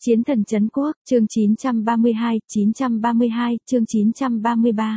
Chiến thần trấn quốc, chương 932, chương 933.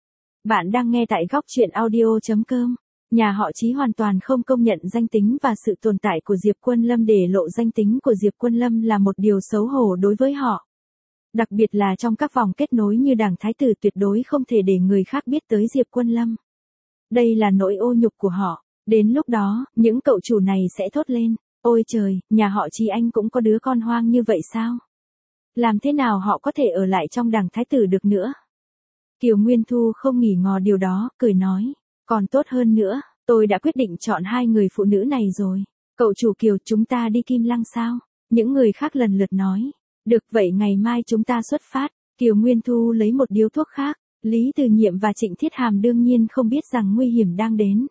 Bạn đang nghe tại góc truyện audio.com. Nhà họ Chí hoàn toàn không công nhận danh tính và sự tồn tại của Diệp Quân Lâm, để lộ danh tính của Diệp Quân Lâm là một điều xấu hổ đối với họ. Đặc biệt là trong các vòng kết nối như đảng Thái tử, tuyệt đối không thể để người khác biết tới Diệp Quân Lâm. Đây là nỗi ô nhục của họ. Đến lúc đó, những cậu chủ này sẽ thốt lên: ôi trời, nhà họ Chí anh cũng có đứa con hoang như vậy sao? Làm thế nào họ có thể ở lại trong đảng Thái tử được nữa? Kiều Nguyên Thu không nghỉ ngò điều đó, cười nói: còn tốt hơn nữa, tôi đã quyết định chọn hai người phụ nữ này rồi. Cậu chủ Kiều, chúng ta đi Kim Lăng sao? Những người khác lần lượt nói: được, vậy ngày mai chúng ta xuất phát. Kiều Nguyên Thu lấy một điếu thuốc khác. Lý Từ Nhiệm và Trịnh Thiết Hàm đương nhiên không biết rằng nguy hiểm đang đến.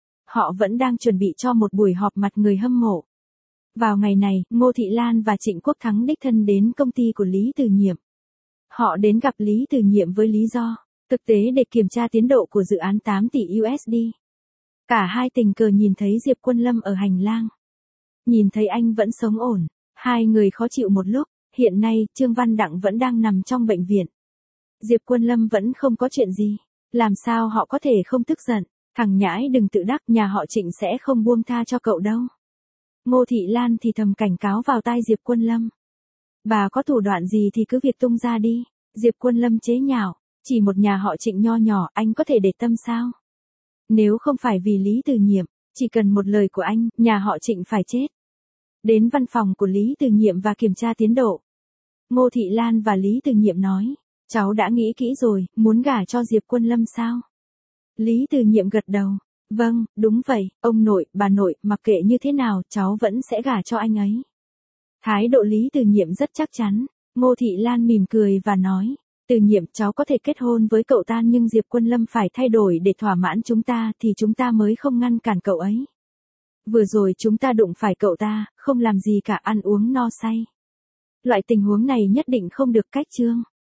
Họ vẫn đang chuẩn bị cho một buổi họp mặt người hâm mộ. Vào ngày này, Ngô Thị Lan và Trịnh Quốc Thắng đích thân đến công ty của Lý Từ Nhiệm. Họ đến gặp Lý Từ Nhiệm với lý do thực tế để kiểm tra tiến độ của dự án 8 tỷ USD. Cả hai tình cờ nhìn thấy Diệp Quân Lâm ở hành lang. Nhìn thấy anh vẫn sống ổn, hai người khó chịu một lúc. Hiện nay, Trương Văn Đặng vẫn đang nằm trong bệnh viện. Diệp Quân Lâm vẫn không có chuyện gì. Làm sao họ có thể không tức giận? Thằng nhãi đừng tự đắc, nhà họ Trịnh sẽ không buông tha cho cậu đâu. Ngô Thị Lan thì thầm cảnh cáo vào tai Diệp Quân Lâm. Bà có thủ đoạn gì thì cứ việc tung ra đi. Diệp Quân Lâm chế nhạo: chỉ một nhà họ Trịnh nho nhỏ anh có thể để tâm sao? Nếu không phải vì Lý Từ Nhiệm, chỉ cần một lời của anh, nhà họ Trịnh phải chết. Đến văn phòng của Lý Từ Nhiệm và kiểm tra tiến độ. Ngô Thị Lan và Lý Từ Nhiệm nói: cháu đã nghĩ kỹ rồi, muốn gả cho Diệp Quân Lâm sao? Lý Từ Nhiệm gật đầu: vâng, đúng vậy, ông nội, bà nội, mặc kệ như thế nào, cháu vẫn sẽ gả cho anh ấy. Thái độ Lý Từ Nhiệm rất chắc chắn. Ngô Thị Lan mỉm cười và nói: Từ Nhiệm, cháu có thể kết hôn với cậu ta, nhưng Diệp Quân Lâm phải thay đổi để thỏa mãn chúng ta thì chúng ta mới không ngăn cản cậu ấy. Vừa rồi chúng ta đụng phải cậu ta, không làm gì cả, ăn uống no say. Loại tình huống này nhất định không được cách trương.